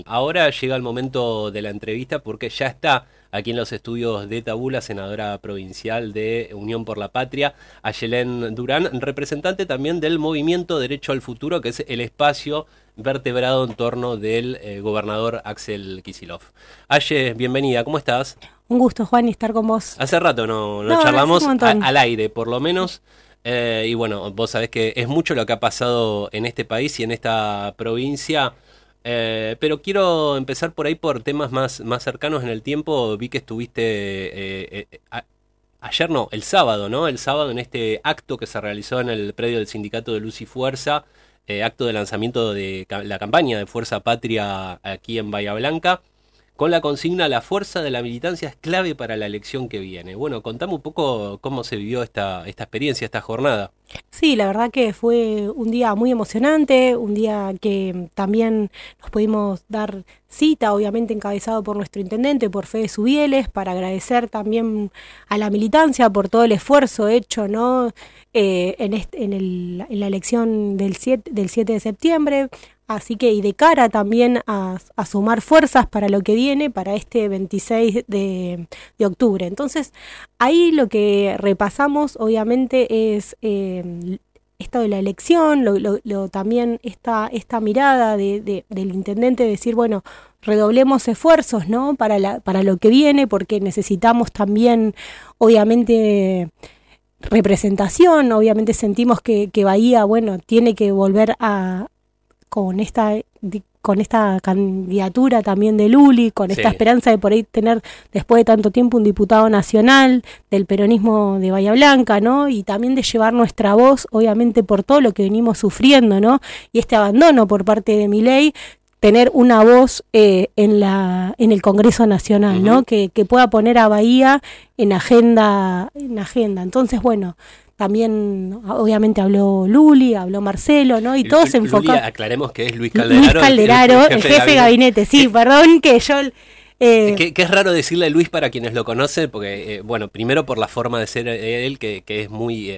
Ahora llega el momento de la entrevista porque ya está aquí en los estudios de Tabú la senadora provincial de Unión por la Patria, Ayelén Durán, representante también del movimiento Derecho al Futuro, que es el espacio vertebrado en torno del gobernador Axel Kicillof. Aye, bienvenida, ¿cómo estás? Un gusto, Juan, estar con vos. Hace rato no charlamos al aire, por lo menos. Y bueno, vos sabés que es mucho lo que ha pasado en este país y en esta provincia. Pero quiero empezar por ahí por temas más cercanos en el tiempo. Vi que estuviste ayer, no, el sábado, ¿no? El sábado en este acto que se realizó en el predio del Sindicato de Luz y Fuerza, acto de lanzamiento de la campaña de Fuerza Patria aquí en Bahía Blanca, con la consigna "La fuerza de la militancia es clave para la elección que viene". Bueno, contame un poco cómo se vivió esta experiencia, esta jornada. Sí, la verdad que fue un día muy emocionante, un día que también nos pudimos dar cita, obviamente encabezado por nuestro intendente, por Fede Subieles, para agradecer también a la militancia por todo el esfuerzo hecho, ¿no? En la elección del 7 de septiembre. Así que, y de cara también a sumar fuerzas para lo que viene, para este 26 de octubre. Entonces, ahí lo que repasamos, obviamente, es esto de la elección, también esta mirada del intendente de decir, bueno, redoblemos esfuerzos, ¿no? Para lo que viene, porque necesitamos también, obviamente, representación. Obviamente sentimos que Bahía, bueno, tiene que volver con esta candidatura también de Luli, con esta esperanza de por ahí tener después de tanto tiempo un diputado nacional del peronismo de Bahía Blanca, ¿no? Y también de llevar nuestra voz, obviamente por todo lo que venimos sufriendo, ¿no? Y este abandono por parte de Milei, tener una voz en el Congreso Nacional, ¿no? Que pueda poner a Bahía en agenda. Entonces, bueno, también obviamente habló Luli, habló Marcelo, ¿no? Y todos se enfocaron. Aclaremos que es Luis Calderaro. Luis Calderaro, el jefe de gabinete. Sí, perdón que yo... que es raro decirle Luis para quienes lo conocen, porque, bueno, primero por la forma de ser él, que es muy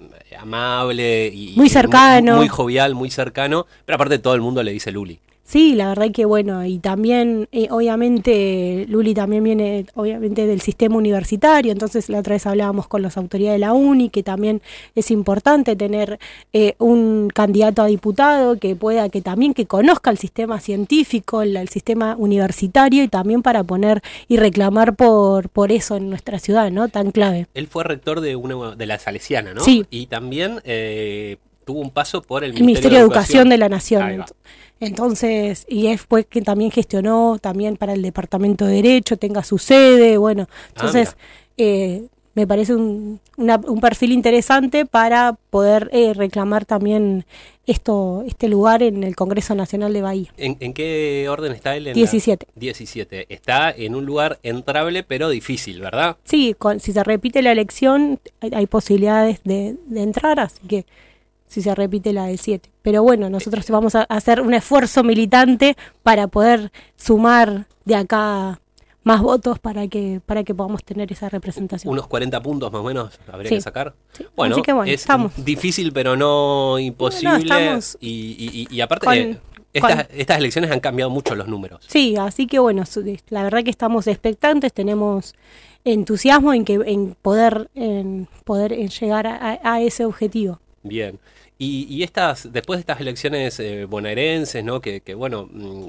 amable y muy cercano. Muy jovial, muy cercano, pero aparte todo el mundo le dice Luli. Sí, la verdad que bueno, y también obviamente Luli también viene obviamente del sistema universitario, entonces la otra vez hablábamos con las autoridades de la UNI, que también es importante tener un candidato a diputado que también conozca el sistema científico, el sistema universitario, y también para poner y reclamar por eso en nuestra ciudad, ¿no? Tan clave. Él fue rector de la Salesiana, ¿no? Sí. Y también tuvo un paso por el Ministerio de Educación de la Nación. Entonces, y fue que también gestionó también para el Departamento de Derecho, tenga su sede, bueno, entonces me parece un perfil interesante para poder reclamar también este lugar en el Congreso Nacional de Bahía. ¿En qué orden está él? 17. 17. Está en un lugar entrable, pero difícil, ¿verdad? Sí, si se repite la elección, hay posibilidades de entrar, así que si se repite la del 7. Pero bueno, nosotros vamos a hacer un esfuerzo militante para poder sumar de acá más votos para que podamos tener esa representación. Unos 40 puntos más o menos habría que sacar. Sí. Bueno, así que bueno, es estamos difícil pero no imposible. Estamos y aparte estas elecciones han cambiado mucho los números. Sí, así que bueno, la verdad que estamos expectantes, tenemos entusiasmo en poder llegar a ese objetivo. Bien. Y después de estas elecciones bonaerenses, ¿no? Que bueno,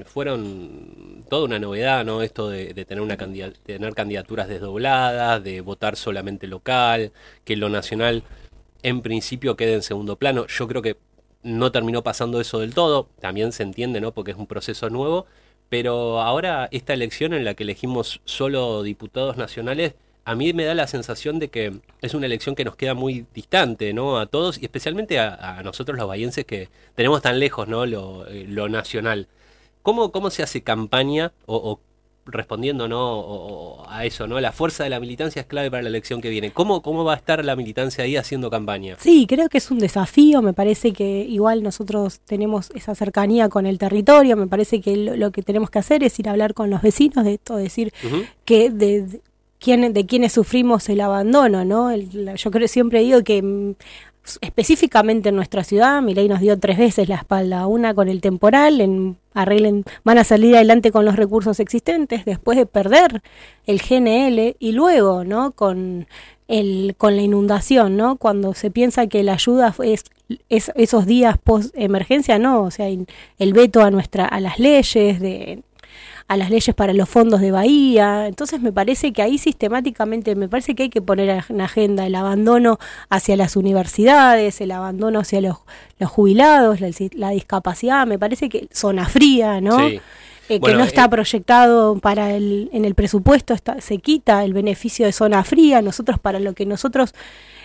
fueron toda una novedad, ¿no? Esto de tener candidaturas desdobladas, de votar solamente local, que lo nacional en principio quede en segundo plano. Yo creo que no terminó pasando eso del todo, también se entiende, ¿no? Porque es un proceso nuevo, pero ahora esta elección en la que elegimos solo diputados nacionales, a mí me da la sensación de que es una elección que nos queda muy distante, ¿no? A todos, y especialmente a nosotros los bahienses que tenemos tan lejos, ¿no? Lo nacional. ¿Cómo se hace campaña o respondiendo, ¿no? A eso, ¿no? La fuerza de la militancia es clave para la elección que viene. ¿Cómo va a estar la militancia ahí haciendo campaña? Sí, creo que es un desafío. Me parece que igual nosotros tenemos esa cercanía con el territorio. Me parece que lo que tenemos que hacer es ir a hablar con los vecinos de esto, decir que de quienes sufrimos el abandono, ¿no? Yo siempre digo que específicamente en nuestra ciudad. Milei nos dio 3 veces la espalda, una con el temporal, van a salir adelante con los recursos existentes, después de perder el GNL, y luego, ¿no?, con la inundación, ¿no? Cuando se piensa que la ayuda es esos días post emergencia, no, o sea, el veto a las leyes para los fondos de Bahía. Entonces me parece que ahí sistemáticamente, me parece que hay que poner en agenda el abandono hacia las universidades, el abandono hacia los jubilados, la discapacidad. Me parece que zona fría, ¿no? Sí. Que no está proyectado en el presupuesto, se quita el beneficio de zona fría. Nosotros, para lo que nosotros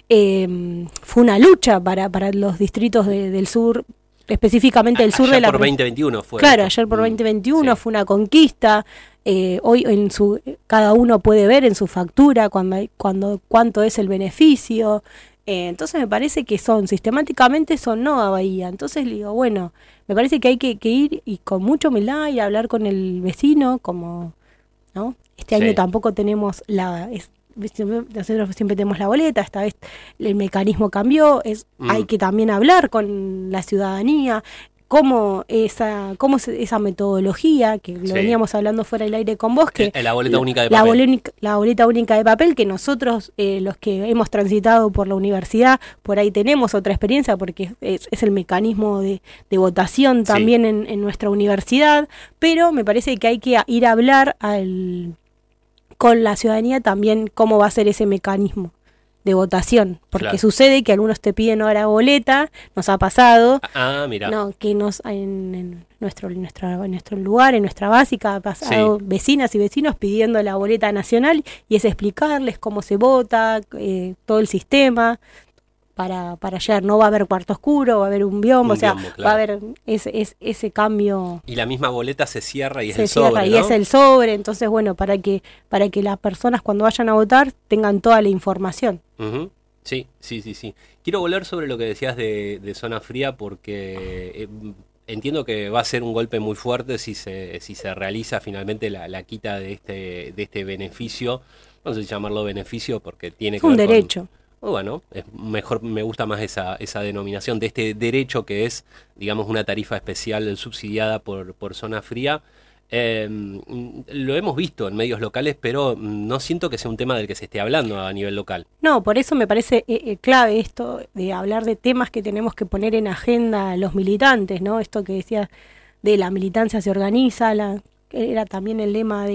fue una lucha para los distritos del sur, especialmente del sur de la... Ayer por 2021 fue. Claro, ayer por 2021 fue una conquista. Hoy cada uno puede ver en su factura cuánto es el beneficio. Entonces me parece que sistemáticamente son no a Bahía. Entonces le digo, bueno, me parece que hay que ir y con mucha humildad y hablar con el vecino, como, ¿no? Este año tampoco tenemos nosotros siempre tenemos la boleta, esta vez el mecanismo cambió, hay que también hablar con la ciudadanía, cómo esa metodología, que lo veníamos hablando fuera del aire con vos, que la boleta única de papel. La boleta única de papel, que nosotros, los que hemos transitado por la universidad, por ahí tenemos otra experiencia, porque es el mecanismo de votación también en nuestra universidad, pero me parece que hay que ir a hablar con la ciudadanía también cómo va a ser ese mecanismo de votación, porque sucede que algunos te piden ahora boleta, nos ha pasado, mira, no, que en nuestro lugar, en nuestra básica, ha pasado vecinas y vecinos pidiendo la boleta nacional, y es explicarles cómo se vota, todo el sistema, para ayer no va a haber cuarto oscuro, va a haber un biombo, va a haber ese cambio. Y la misma boleta se cierra y es el sobre, ¿no? Y es el sobre, entonces bueno, para que las personas cuando vayan a votar tengan toda la información. Uh-huh. Sí. Quiero volver sobre lo que decías de zona fría, porque entiendo que va a ser un golpe muy fuerte si se realiza finalmente la quita de este beneficio. No sé si llamarlo beneficio porque tiene que ver un derecho. Bueno, mejor, me gusta más esa denominación de este derecho, que es, digamos, una tarifa especial subsidiada por zona fría. Lo hemos visto en medios locales, pero no siento que sea un tema del que se esté hablando a nivel local. No, por eso me parece clave esto de hablar de temas que tenemos que poner en agenda los militantes, ¿no? Esto que decía de la militancia se organiza, era también el lema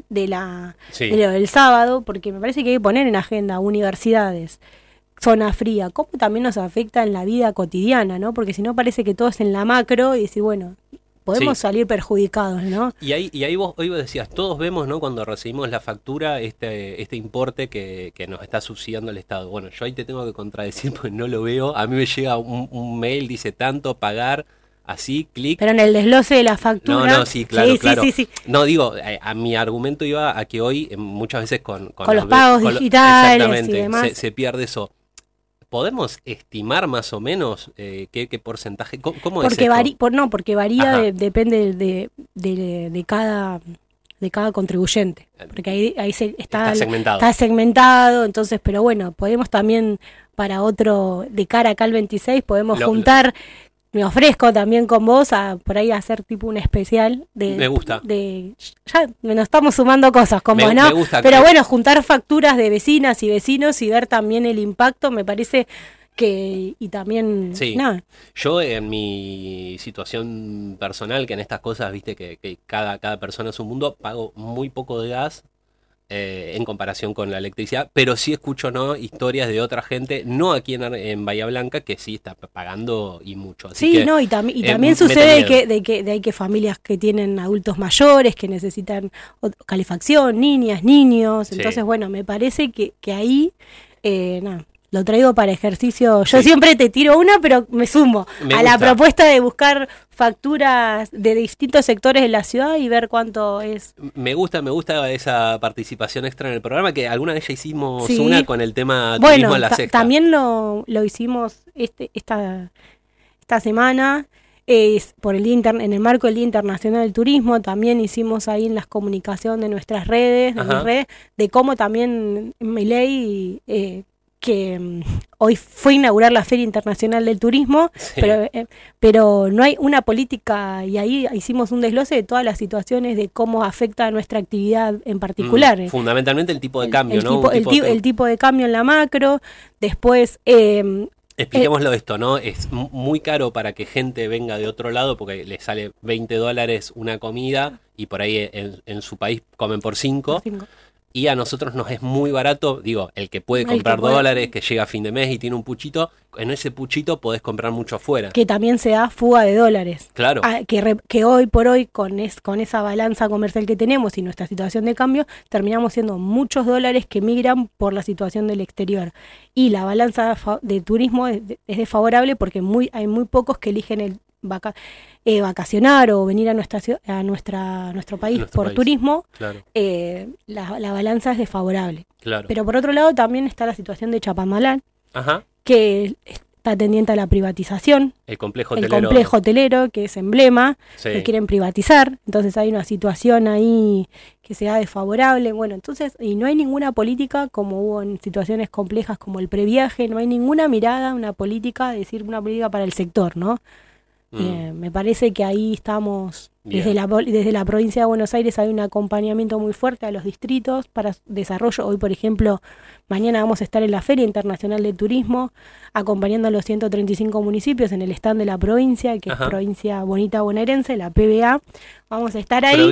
del sábado, porque me parece que hay que poner en agenda universidades, zona fría, cómo también nos afecta en la vida cotidiana, ¿no? Porque si no parece que todo es en la macro y decir, bueno, podemos salir perjudicados, ¿no? Y ahí vos decías, todos vemos, ¿no?, cuando recibimos la factura, este importe que nos está subsidiando el Estado. Bueno, yo ahí te tengo que contradecir porque no lo veo. A mí me llega un mail, dice tanto, pagar, así, clic. Pero en el desglose de la factura... No, sí, claro, claro. Sí. No, digo, a mi argumento iba a que hoy muchas veces con los pagos digitales exactamente, y demás. Se pierde eso. ¿Podemos estimar más o menos qué porcentaje? ¿Cómo porque es esto? Porque varía, depende de cada contribuyente. Porque ahí está segmentado. Está segmentado, entonces, pero bueno, podemos también para otro, de cara acá al 26, podemos juntar... Me ofrezco también con vos a por ahí hacer tipo un especial me gusta. Ya nos estamos sumando cosas, como ¿no? Me gusta. Pero bueno, juntar facturas de vecinas y vecinos y ver también el impacto, me parece que... Y también... Sí. Nada. Yo en mi situación personal, que en estas cosas, viste que cada persona es un mundo, pago muy poco de gas. En comparación con la electricidad, pero sí escucho historias de otra gente, no aquí en Bahía Blanca, que sí está pagando y mucho. Así sí, y también sucede que hay familias que tienen adultos mayores que necesitan calefacción, niños, entonces bueno, me parece que ahí lo traigo para ejercicio. Yo siempre te tiro una, pero me sumo a la propuesta de buscar facturas de distintos sectores de la ciudad y ver cuánto es. Me gusta esa participación extra en el programa, que alguna vez ya hicimos una con el tema turismo a la sexta. También lo hicimos esta semana. Por el día en el marco del Día Internacional del Turismo, también hicimos ahí en las comunicaciones de nuestras redes, de cómo también Milei hoy fue a inaugurar la Feria Internacional del Turismo, Sí. pero no hay una política, y ahí hicimos un desglose de todas las situaciones de cómo afecta a nuestra actividad en particular. Fundamentalmente el tipo de cambio, ¿no? El tipo de cambio en la macro, después... Expliquémoslo esto, ¿no? Es muy caro para que gente venga de otro lado porque le sale $20 una comida y por ahí en su país comen por 5. Y a nosotros nos es muy barato, digo, el que puede comprar $2, que llega a fin de mes y tiene un puchito, en ese puchito podés comprar mucho afuera. Que también se da fuga de dólares. Claro. Que hoy por hoy, con esa balanza comercial que tenemos y nuestra situación de cambio, terminamos siendo muchos dólares que migran por la situación del exterior. Y la balanza de turismo es desfavorable porque hay muy pocos que eligen el vacacionar o venir a nuestro país por turismo. Claro. La balanza es desfavorable. Claro. Pero por otro lado también está la situación de Chapamalal, Ajá. que está tendiente a la privatización. El complejo hotelero, que es emblema, sí. que quieren privatizar. Entonces hay una situación ahí que se da desfavorable. Bueno, entonces, y no hay ninguna política, como hubo en situaciones complejas como el previaje, no hay ninguna mirada, una política para el sector, ¿no? Me parece que ahí estamos, desde la provincia de Buenos Aires hay un acompañamiento muy fuerte a los distritos para desarrollo. Hoy, por ejemplo, mañana vamos a estar en la Feria Internacional de Turismo, acompañando a los 135 municipios en el stand de la provincia, que Ajá. es Provincia Bonita Bonaerense, la PBA. Vamos a estar ahí.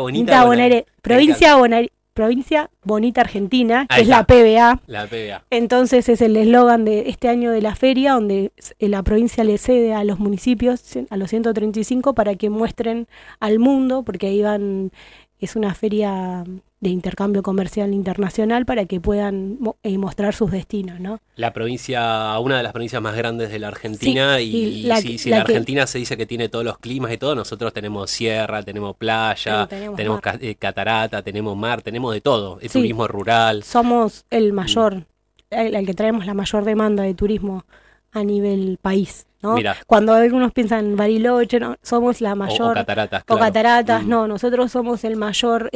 Provincia Bonita Argentina, que es la PBA. La PBA. Entonces es el eslogan de este año de la feria, donde la provincia le cede a los municipios, a los 135, para que muestren al mundo, porque ahí es una feria de intercambio comercial internacional para que puedan mostrar sus destinos, ¿no? Una de las provincias más grandes de la Argentina, si la Argentina se dice que tiene todos los climas y todo, nosotros tenemos sierra, tenemos playa, tenemos catarata, tenemos mar, tenemos de todo, turismo rural. Somos el que traemos la mayor demanda de turismo a nivel país, ¿no? Mirá. Cuando algunos piensan en Bariloche, no, somos la mayor... O cataratas, claro. O cataratas, no, nosotros somos el mayor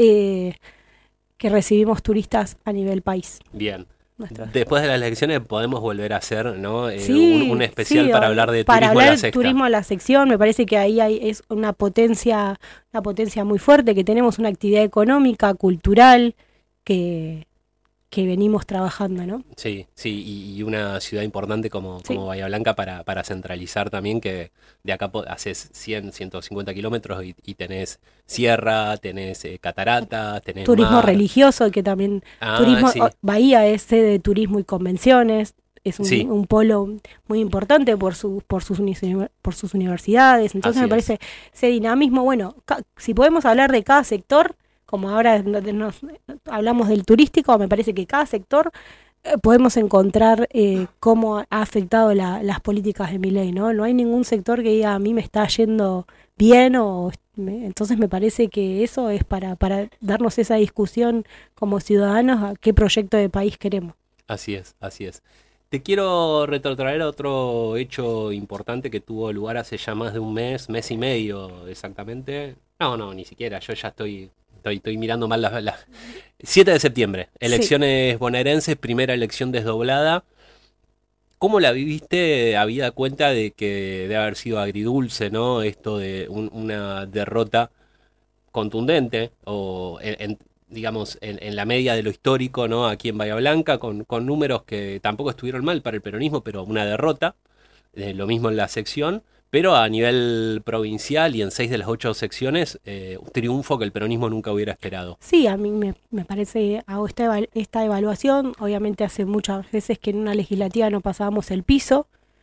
que recibimos turistas a nivel país. Bien. Después de las elecciones podemos volver a hacer, ¿no? Un especial para hablar de turismo a la sexta. Turismo a la sección, me parece que ahí es una potencia muy fuerte, que tenemos una actividad económica, cultural, que venimos trabajando, ¿no? Sí, y una ciudad importante como Bahía Blanca para centralizar también, que de acá haces 150 kilómetros y tenés sierra, tenés cataratas, tenés turismo mar. Religioso, que también Bahía es sede de turismo y convenciones, es un polo muy importante por sus universidades, entonces me parece ese dinamismo, bueno, si podemos hablar de cada sector, como ahora hablamos del turístico, me parece que cada sector podemos encontrar cómo ha afectado las políticas de Milei, ¿no? No hay ningún sector que diga a mí me está yendo bien, entonces me parece que eso es para darnos esa discusión como ciudadanos a qué proyecto de país queremos. Así es. Te quiero retrotraer a otro hecho importante que tuvo lugar hace ya más de un mes y medio exactamente. No, ni siquiera, yo ya estoy mirando mal las 7 de septiembre, elecciones bonaerenses, primera elección desdoblada. ¿Cómo la viviste, habida cuenta de que debe haber sido agridulce, ¿no? Esto de una derrota contundente, o digamos, en la media de lo histórico, ¿no? Aquí en Bahía Blanca, con números que tampoco estuvieron mal para el peronismo, pero una derrota, lo mismo en la sección. Pero a nivel provincial y en 6 de las 8 secciones, un triunfo que el peronismo nunca hubiera esperado. Sí, a mí me parece, hago esta evaluación, obviamente hace muchas veces que en una legislativa no pasábamos el piso,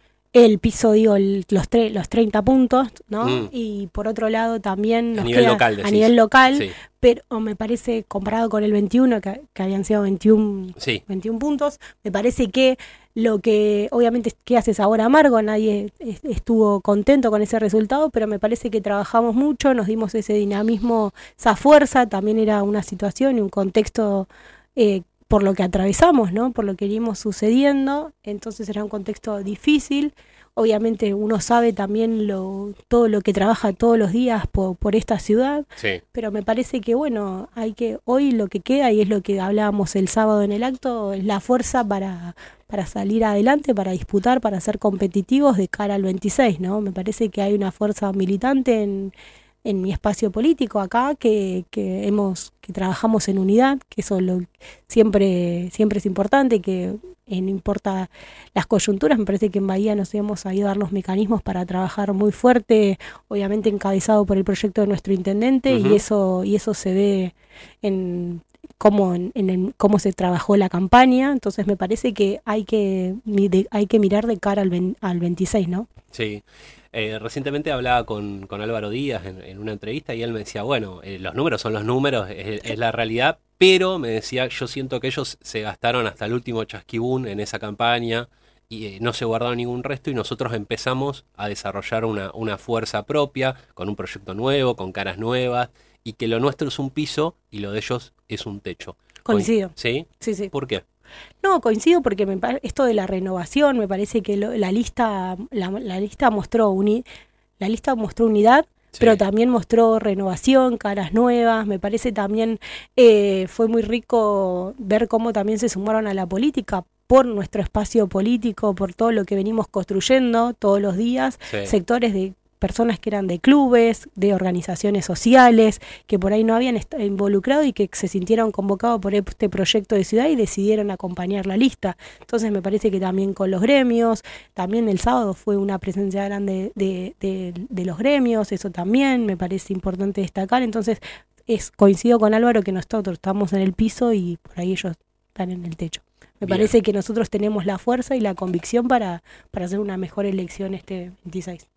los 30 puntos, ¿no? Y por otro lado también nos a nivel local, sí. Pero me parece, comparado con el 21, que habían sido 21 puntos, me parece que lo que, obviamente, ¿qué haces ahora amargo? Nadie estuvo contento con ese resultado, pero me parece que trabajamos mucho, nos dimos ese dinamismo, esa fuerza, también era una situación y un contexto por lo que atravesamos, ¿no? Por lo que vimos sucediendo, entonces era un contexto difícil. obviamente uno sabe también todo lo que trabaja todos los días por esta ciudad, Sí. pero me parece que bueno, hoy lo que queda, y es lo que hablábamos el sábado en el acto, es la fuerza para salir adelante, para disputar, para ser competitivos de cara al 26, ¿no? Me parece que hay una fuerza militante en mi espacio político acá, que trabajamos en unidad, que eso siempre es importante, que no importa las coyunturas, me parece que en Bahía nos hemos ido a dar los mecanismos para trabajar muy fuerte, obviamente encabezado por el proyecto de nuestro intendente, Uh-huh. y eso se ve en cómo se trabajó la campaña. Entonces me parece que hay que mirar de cara al 26, ¿no? Sí. Recientemente hablaba con Álvaro Díaz en una entrevista y él me decía, bueno, los números son los números, es la realidad, pero me decía, yo siento que ellos se gastaron hasta el último chasquibún en esa campaña y no se guardaron ningún resto y nosotros empezamos a desarrollar una fuerza propia, con un proyecto nuevo, con caras nuevas, y que lo nuestro es un piso y lo de ellos es un techo. Coincido. ¿Sí? Sí, sí. ¿Por qué? No, coincido porque esto de la renovación, me parece que la lista mostró la lista mostró unidad, pero Sí. también mostró renovación, caras nuevas. Me parece también fue muy rico ver cómo también se sumaron a la política por nuestro espacio político, por todo lo que venimos construyendo todos los días, Sí. sectores de personas que eran de clubes, de organizaciones sociales, que por ahí no habían involucrado y que se sintieron convocados por este proyecto de ciudad y decidieron acompañar la lista. Entonces me parece que también con los gremios, también el sábado fue una presencia grande de los gremios, eso también me parece importante destacar. Entonces coincido con Álvaro que nosotros estamos en el piso y por ahí ellos están en el techo. Me Bien. parece que nosotros tenemos la fuerza y la convicción para hacer una mejor elección este 26.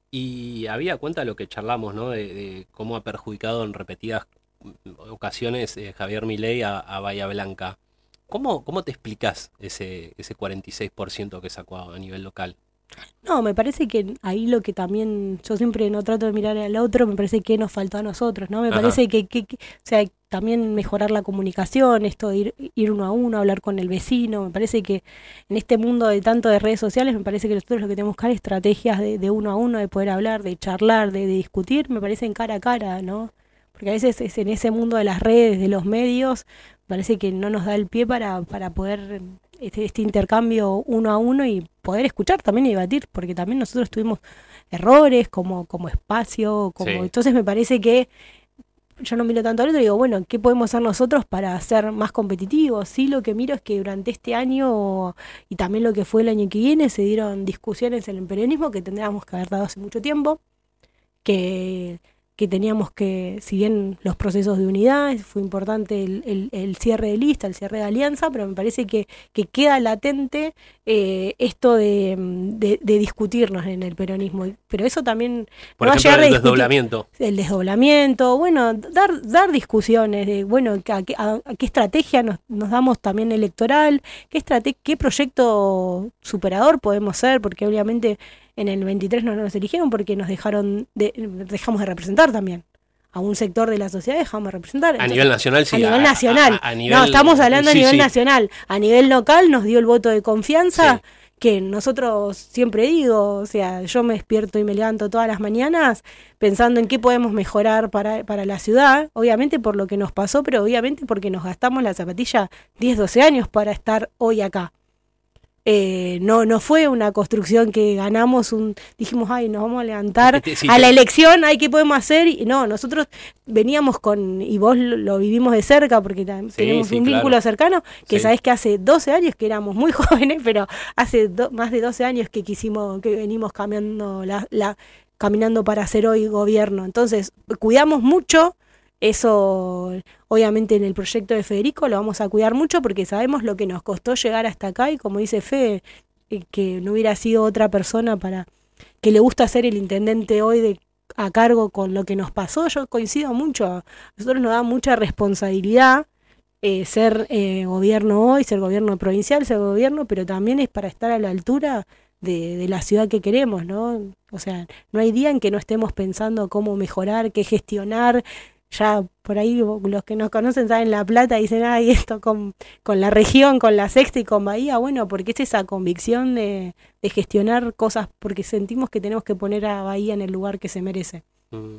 Y había cuenta lo que charlamos, ¿no? De cómo ha perjudicado en repetidas ocasiones Javier Milei a Bahía Blanca. ¿Cómo te explicás ese 46% que sacó a nivel local? No, me parece que ahí lo que también, yo siempre no trato de mirar al otro, me parece que nos faltó a nosotros, ¿no? Me Ajá. parece o sea, también mejorar la comunicación, esto de ir uno a uno, hablar con el vecino, me parece que en este mundo de tanto de redes sociales, me parece que nosotros lo que tenemos que buscar es estrategias de uno a uno, de poder hablar, de charlar, de discutir, me parece en cara a cara, ¿no? Porque a veces es en ese mundo de las redes, de los medios, parece que no nos da el pie para poder este intercambio uno a uno y poder escuchar también y debatir, porque también nosotros tuvimos errores como espacio, Sí. entonces me parece que yo no miro tanto al otro y digo, bueno, ¿qué podemos hacer nosotros para ser más competitivos? Sí, lo que miro es que durante este año y también lo que fue el año que viene se dieron discusiones en el periodismo que tendríamos que haber dado hace mucho tiempo, que teníamos que, si bien los procesos de unidad, fue importante el cierre de lista, el cierre de alianza, pero me parece que queda latente esto de discutirnos en el peronismo. Pero eso también Por no va a ejemplo, llegar a el discutir desdoblamiento. el desdoblamiento, bueno, dar discusiones de, bueno, a qué estrategia nos damos también electoral, qué proyecto superador podemos ser, porque obviamente en el 23 no nos eligieron porque dejamos de representar también. A un sector de la sociedad dejamos de representar. A Entonces, nivel nacional, a sí. nivel nacional. A No, nivel. estamos hablando a Sí, nivel sí. nacional. A nivel local nos dio el voto de confianza, Sí. que nosotros siempre digo, o sea, yo me despierto y me levanto todas las mañanas pensando en qué podemos mejorar para la ciudad, obviamente por lo que nos pasó, pero obviamente porque nos gastamos la zapatilla 10, 12 años para estar hoy acá. No fue una construcción que dijimos, ay, nos vamos a levantar Sí, a la elección, ay, ¿qué podemos hacer? Y no, nosotros veníamos y vos lo vivimos de cerca porque tenemos sí, un claro. vínculo cercano, que Sí. sabés que hace 12 años que éramos muy jóvenes, pero hace más de 12 años que venimos caminando para hacer hoy gobierno. Entonces, cuidamos mucho. Eso, obviamente, en el proyecto de Federico lo vamos a cuidar mucho porque sabemos lo que nos costó llegar hasta acá y como dice Fede, que no hubiera sido otra persona que le gusta ser el intendente hoy a cargo con lo que nos pasó. Yo coincido mucho, a nosotros nos da mucha responsabilidad ser gobierno hoy, ser gobierno provincial, ser gobierno, pero también es para estar a la altura de la ciudad que queremos, ¿no? O sea, no hay día en que no estemos pensando cómo mejorar, qué gestionar. ya por ahí los que nos conocen saben La Plata, dicen, ay, esto con la región, con la Sexta y con Bahía, bueno, porque es esa convicción de gestionar cosas, porque sentimos que tenemos que poner a Bahía en el lugar que se merece. Mm.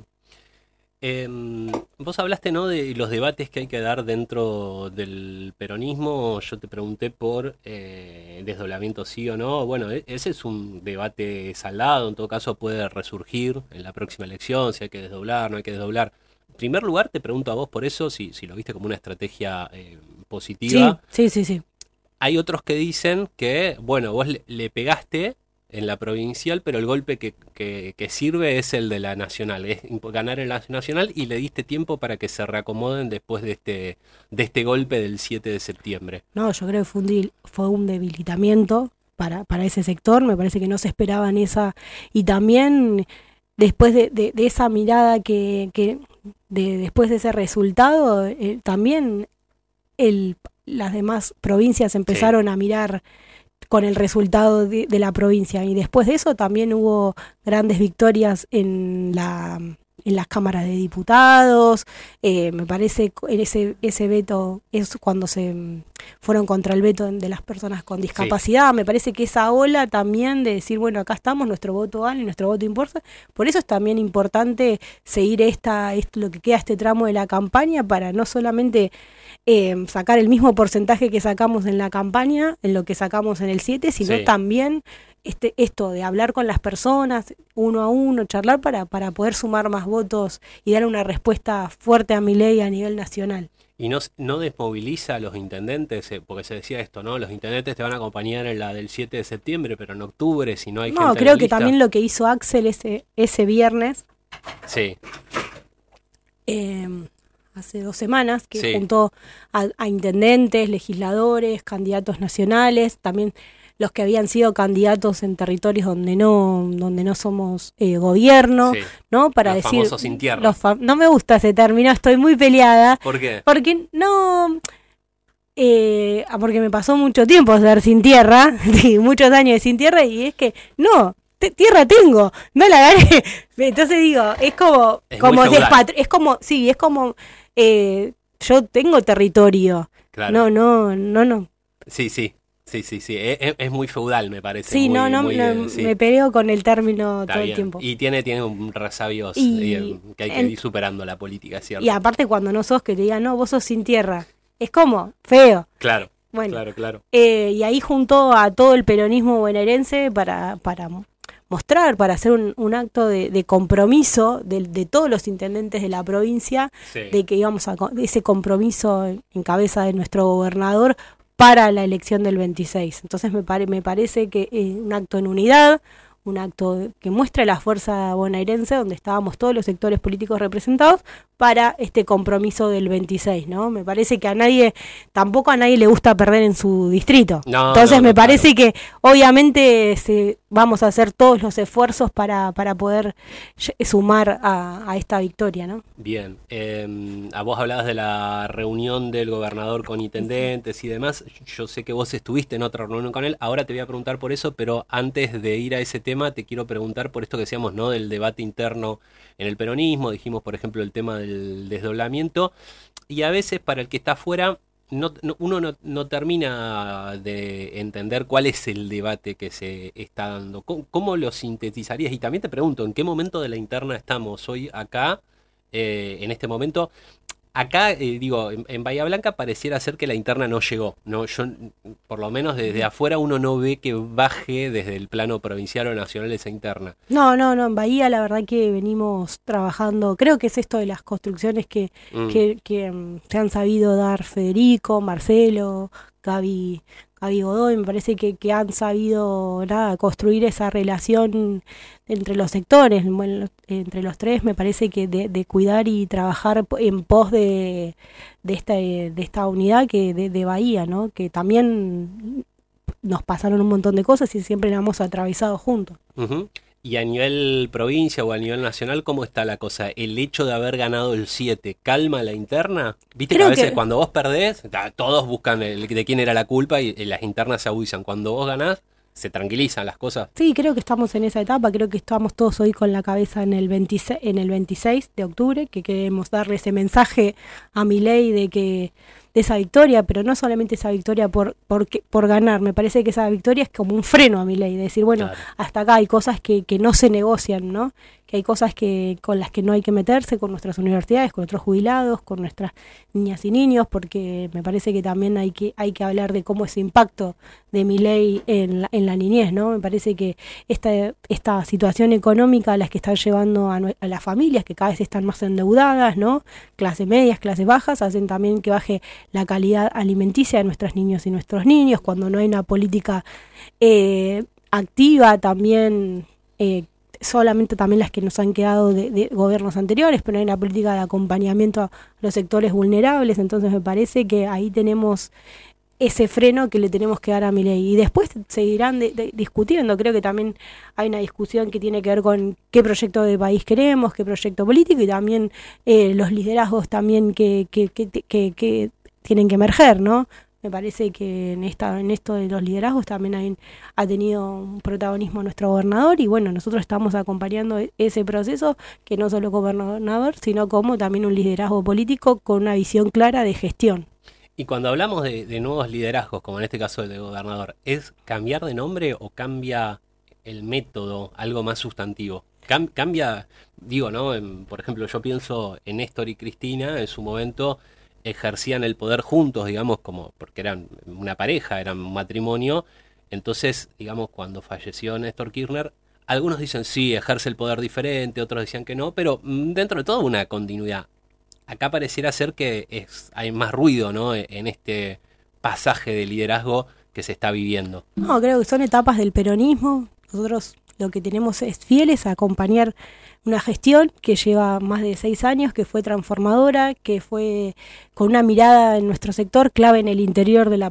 Vos hablaste, ¿no?, de los debates que hay que dar dentro del peronismo. Yo te pregunté por desdoblamiento sí o no. Bueno, ese es un debate saldado. En todo caso puede resurgir en la próxima elección, si hay que desdoblar, no hay que desdoblar. En primer lugar, te pregunto a vos por eso, si lo viste como una estrategia positiva. Sí. Hay otros que dicen que, bueno, vos le pegaste en la provincial, pero el golpe que sirve es el de la nacional, es ganar en la nacional, y le diste tiempo para que se reacomoden después de este golpe del 7 de septiembre. No, yo creo que fue un debilitamiento para ese sector, me parece que no se esperaban esa, y también después de esa mirada después de ese resultado, también las demás provincias empezaron a mirar con el resultado de la provincia, y después de eso también hubo grandes victorias en las cámaras de diputados. Me parece en ese veto es cuando se fueron contra el veto de las personas con discapacidad. Me parece que esa ola también de decir, bueno, acá estamos, nuestro voto vale, nuestro voto importa. Por eso es también importante seguir lo que queda este tramo de la campaña, para no solamente sacar el mismo porcentaje que sacamos en la campaña, en lo que sacamos en el 7, sino también esto de hablar con las personas uno a uno, charlar para poder sumar más votos y dar una respuesta fuerte a Milei a nivel nacional. ¿Y no desmoviliza a los intendentes? Porque se decía esto, ¿no? Los intendentes te van a acompañar en la del 7 de septiembre, pero en octubre, si no hay gente en la lista. No, creo que también lo que hizo Axel ese viernes, hace 2 semanas, que juntó a intendentes, legisladores, candidatos nacionales, también los que habían sido candidatos en territorios donde no somos gobierno, ¿no? Para los decir, famosos sin tierra. No me gusta ese término, estoy muy peleada. ¿Por qué? Porque no... porque me pasó mucho tiempo ser sin tierra, muchos años sin tierra, y es que no, tierra tengo, no la gané. Entonces digo, es como yo tengo territorio. Claro. No. Sí. Es muy feudal, me parece. Sí, me peleo con el término todo el tiempo. Y tiene un resabios que hay que ir superando la política, ¿cierto? Y aparte cuando no sos, que te digan, no, vos sos sin tierra, es como feo. Claro, bueno, claro. Y ahí juntó a todo el peronismo bonaerense para mostrar, para hacer un acto de compromiso de todos los intendentes de la provincia, de que íbamos a ese compromiso en cabeza de nuestro gobernador para la elección del 26. Entonces me parece que es un acto en unidad, un acto que muestra la fuerza bonaerense, donde estábamos todos los sectores políticos representados, para este compromiso del 26, ¿no? Me parece que tampoco a nadie le gusta perder en su distrito. Entonces me parece que obviamente vamos a hacer todos los esfuerzos para poder sumar a esta victoria, ¿no? Bien. A vos hablabas de la reunión del gobernador con intendentes y demás. Yo sé que vos estuviste en otra reunión con él. Ahora te voy a preguntar por eso, pero antes de ir a ese tema te quiero preguntar por esto que decíamos, ¿no?, del debate interno en el peronismo. Dijimos, por ejemplo, el tema del desdoblamiento, y a veces para el que está afuera uno no termina de entender cuál es el debate que se está dando. ¿Cómo lo sintetizarías? Y también te pregunto, ¿en qué momento de la interna estamos hoy acá, en este momento? Acá, en Bahía Blanca pareciera ser que la interna no llegó. No, yo, por lo menos desde afuera, uno no ve que baje desde el plano provincial o nacional esa interna. No, en Bahía la verdad que venimos trabajando, creo que es esto de las construcciones que se han sabido dar Federico, Marcelo, Gaby Godoy, me parece que han sabido construir esa relación entre los sectores, entre los tres. Me parece que de cuidar y trabajar en pos de esta unidad de Bahía, ¿no? Que también nos pasaron un montón de cosas y siempre la hemos atravesado juntos. Uh-huh. Y a nivel provincia o a nivel nacional, ¿cómo está la cosa? ¿El hecho de haber ganado el 7 calma la interna? Viste que a veces cuando vos perdés, todos buscan de quién era la culpa y las internas se agudizan. Cuando vos ganás, se tranquilizan las cosas. Sí, creo que estamos en esa etapa, creo que estamos todos hoy con la cabeza en el 26 de octubre, que queremos darle ese mensaje a Milei de esa victoria, pero no solamente esa victoria por ganar, me parece que esa victoria es como un freno a Milei, de decir, bueno, claro, hasta acá hay cosas que no se negocian, ¿no? Que hay cosas con las que no hay que meterse, con nuestras universidades, con nuestros jubilados, con nuestras niñas y niños, porque me parece que también hay que hablar de cómo ese impacto de Milei en la niñez, ¿no? Me parece que esta situación económica a las que están llevando a las familias, que cada vez están más endeudadas, ¿no? Clases medias, clases bajas, hacen también que baje la calidad alimenticia de nuestros niños y nuestros niños, cuando no hay una política activa también, solamente también las que nos han quedado de gobiernos anteriores, pero hay una política de acompañamiento a los sectores vulnerables, entonces me parece que ahí tenemos ese freno que le tenemos que dar a Milei. Y después seguirán discutiendo, creo que también hay una discusión que tiene que ver con qué proyecto de país queremos, qué proyecto político, y también los liderazgos también que tienen que emerger, ¿no? Me parece que en esto de los liderazgos también ha tenido un protagonismo nuestro gobernador, y bueno, nosotros estamos acompañando ese proceso, que no solo gobernador, sino como también un liderazgo político con una visión clara de gestión. Y cuando hablamos de nuevos liderazgos, como en este caso el de gobernador, ¿es cambiar de nombre o cambia el método, algo más sustantivo? Cambia, digo, ¿no? Por ejemplo, yo pienso en Néstor y Cristina, en su momento ejercían el poder juntos, digamos, como porque eran una pareja, eran un matrimonio. Entonces, digamos, cuando falleció Néstor Kirchner, algunos dicen sí, ejerce el poder diferente, otros decían que no, pero dentro de todo una continuidad. Acá pareciera ser que hay más ruido, ¿no? En este pasaje de liderazgo que se está viviendo. No, creo que son etapas del peronismo. Nosotros lo que tenemos es fieles a acompañar una gestión que lleva más de 6 años, que fue transformadora, que fue con una mirada en nuestro sector clave en el interior de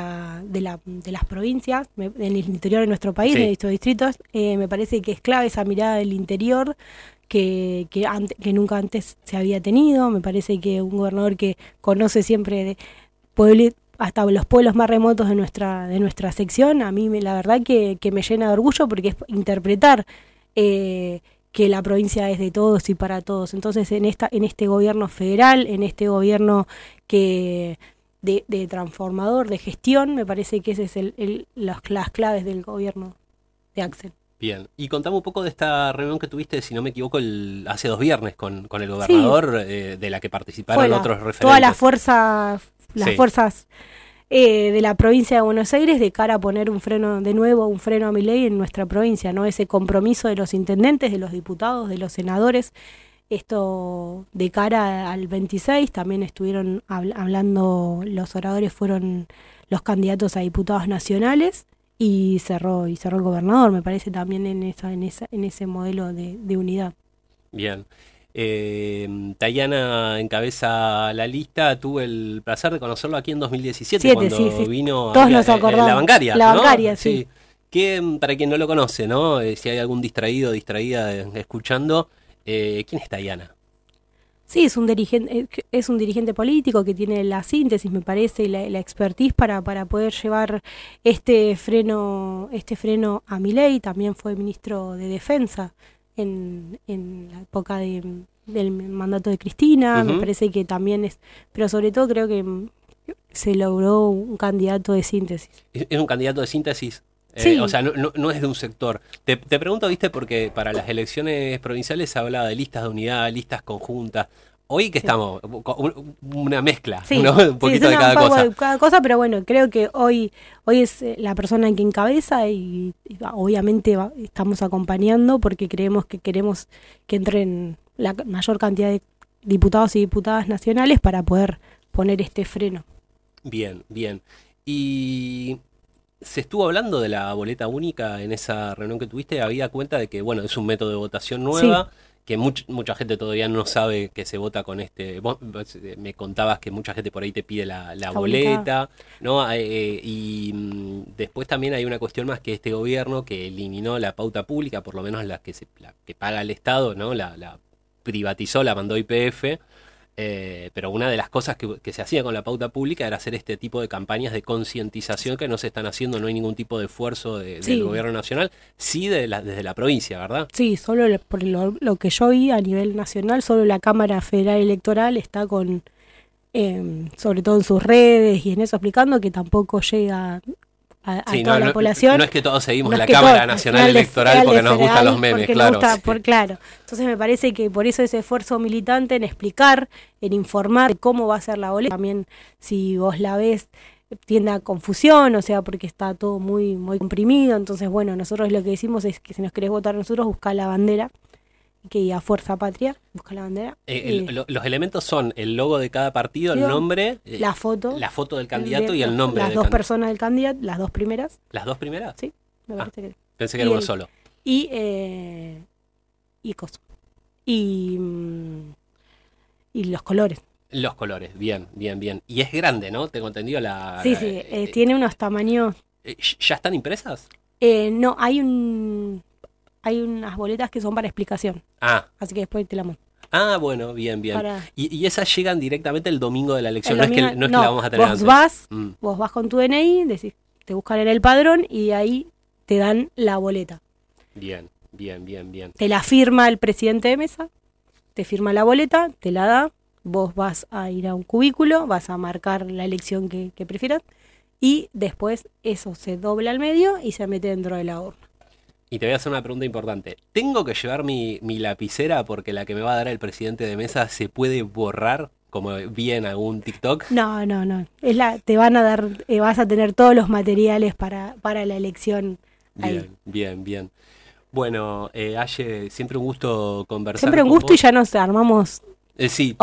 las provincias, en el interior de nuestro país, sí, de estos distritos. Me parece que es clave esa mirada del interior que nunca antes se había tenido. Me parece que un gobernador que conoce siempre hasta los pueblos más remotos de nuestra sección, a mí la verdad que me llena de orgullo, porque es interpretar que la provincia es de todos y para todos. Entonces en este gobierno federal, en este gobierno de transformador, de gestión, me parece que ese es las claves del gobierno de Axel. Bien, y contame un poco de esta reunión que tuviste, si no me equivoco, hace 2 viernes con el gobernador, sí, de la que participaron otros referentes. Todas las fuerzas de la provincia de Buenos Aires, de cara a poner un freno a Milei en nuestra provincia, ¿no? Ese compromiso de los intendentes, de los diputados, de los senadores. Esto de cara al 26, también estuvieron hablando, los oradores fueron los candidatos a diputados nacionales, y cerró el gobernador, me parece, también en ese modelo de unidad. Bien. Tayana encabeza la lista. Tuve el placer de conocerlo aquí en 2017, cuando vino todos nos acordamos. La bancaria. La bancaria, ¿no? sí. Que, para quien no lo conoce, ¿no? Si hay algún distraída escuchando, ¿quién es Tayana? Sí, es un dirigente político que tiene la síntesis, me parece, y la expertise para poder llevar este freno a Milei. También fue ministro de Defensa en la época del mandato de Cristina. Me parece que también pero sobre todo creo que se logró un candidato de síntesis. ¿Es un candidato de síntesis? Sí. O sea, no es de un sector. Te pregunto, viste, porque para las elecciones provinciales se hablaba de listas de unidad, listas conjuntas. Hoy que estamos, una mezcla, sí, ¿no? Un poquito de cada cosa. Pero bueno, creo que hoy es la persona que encabeza, y obviamente estamos acompañando porque queremos que entren la mayor cantidad de diputados y diputadas nacionales para poder poner este freno. Bien, bien. Y se estuvo hablando de la boleta única en esa reunión que tuviste. Había cuenta de que, bueno, es un método de votación nueva. Sí. Que mucha gente todavía no sabe que se vota con vos me contabas que mucha gente por ahí te pide la boleta, ¿no? Y después también hay una cuestión más, que este gobierno que eliminó la pauta pública, por lo menos la que paga el Estado, ¿no? La privatizó, la mandó YPF. Pero una de las cosas que se hacía con la pauta pública era hacer este tipo de campañas de concientización que no se están haciendo, no hay ningún tipo de esfuerzo del gobierno nacional, sí desde la provincia, ¿verdad? Sí, solo por lo que yo vi a nivel nacional, solo la Cámara Federal Electoral está con, sobre todo en sus redes y en eso explicando que tampoco llega a toda la población. No es que todos seguimos la Cámara Nacional Electoral porque nos gustan los memes, claro. Claro. Entonces me parece que por eso ese esfuerzo militante en explicar, en informar de cómo va a ser la boleta, también si vos la ves tiende a confusión, o sea, porque está todo muy, muy comprimido. Entonces, bueno, nosotros lo que decimos es que si nos querés votar a nosotros, buscá la bandera, que diga Fuerza Patria, busca la bandera. Los elementos son el logo de cada partido, el nombre, la foto del candidato y el nombre las dos personas del candidato, las dos primeras. ¿Las dos primeras? Sí, me parece que. Pensé que era uno solo. Y coso. Y los colores. Los colores, bien. Y es grande, ¿no? Tengo entendido Sí, tiene unos tamaños. ¿Ya están impresas? No, hay unas boletas que son para explicación. Así que después te la muestro. Bueno, bien. Y esas llegan directamente el domingo de la elección, no es que la vamos a tener antes. Vos vas con tu DNI, decís, te buscan en el padrón y de ahí te dan la boleta. Bien. Te la firma el presidente de mesa, te firma la boleta, te la da, vos vas a ir a un cubículo, vas a marcar la elección que prefieras y después eso se dobla al medio y se mete dentro de la urna. Y te voy a hacer una pregunta importante. ¿Tengo que llevar mi lapicera porque la que me va a dar el presidente de mesa se puede borrar, como vi en algún TikTok? No. Te van a dar, vas a tener todos los materiales para la elección ahí. Bien. Bueno, Aye, siempre un gusto conversar. Siempre un gusto y ya nos armamos sí,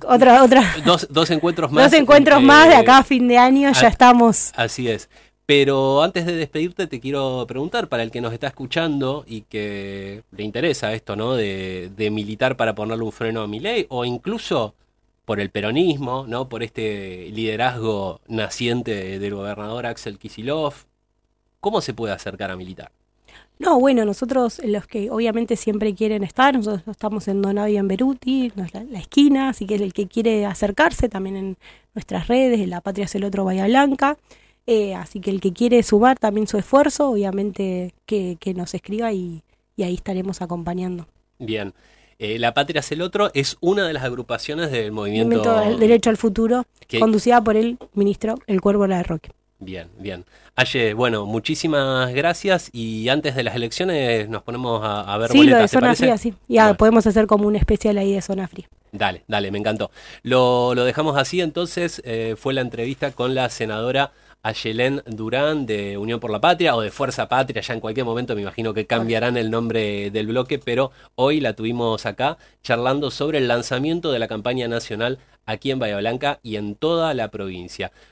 dos encuentros más. Dos encuentros más de acá a fin de año, ya estamos. Así es. Pero antes de despedirte te quiero preguntar, para el que nos está escuchando y que le interesa esto, ¿no? De militar para ponerle un freno a Milei, o incluso por el peronismo, ¿no? Por este liderazgo naciente del gobernador Axel Kicillof, ¿cómo se puede acercar a militar? No, bueno, nosotros, los que obviamente siempre quieren estar, nosotros estamos en Donavia en Beruti, la esquina, así que el que quiere acercarse también en nuestras redes, en La Patria es el Otro Bahía Blanca. Así que el que quiere sumar también su esfuerzo, obviamente que nos escriba y ahí estaremos acompañando. Bien. La Patria es el Otro es una de las agrupaciones del movimiento del Derecho al Futuro, conducida por el ministro El Cuervo Larroque. Bien. Aye, bueno, muchísimas gracias y antes de las elecciones nos ponemos a ver boletas. Sí, lo de Zona Fría, sí. Ya podemos hacer como un especial ahí de Zona Fría. Dale, me encantó. Lo dejamos así entonces, fue la entrevista con la senadora Ayelén Durán de Unión por la Patria o de Fuerza Patria, ya en cualquier momento me imagino que cambiarán el nombre del bloque, pero hoy la tuvimos acá charlando sobre el lanzamiento de la campaña nacional aquí en Bahía Blanca y en toda la provincia.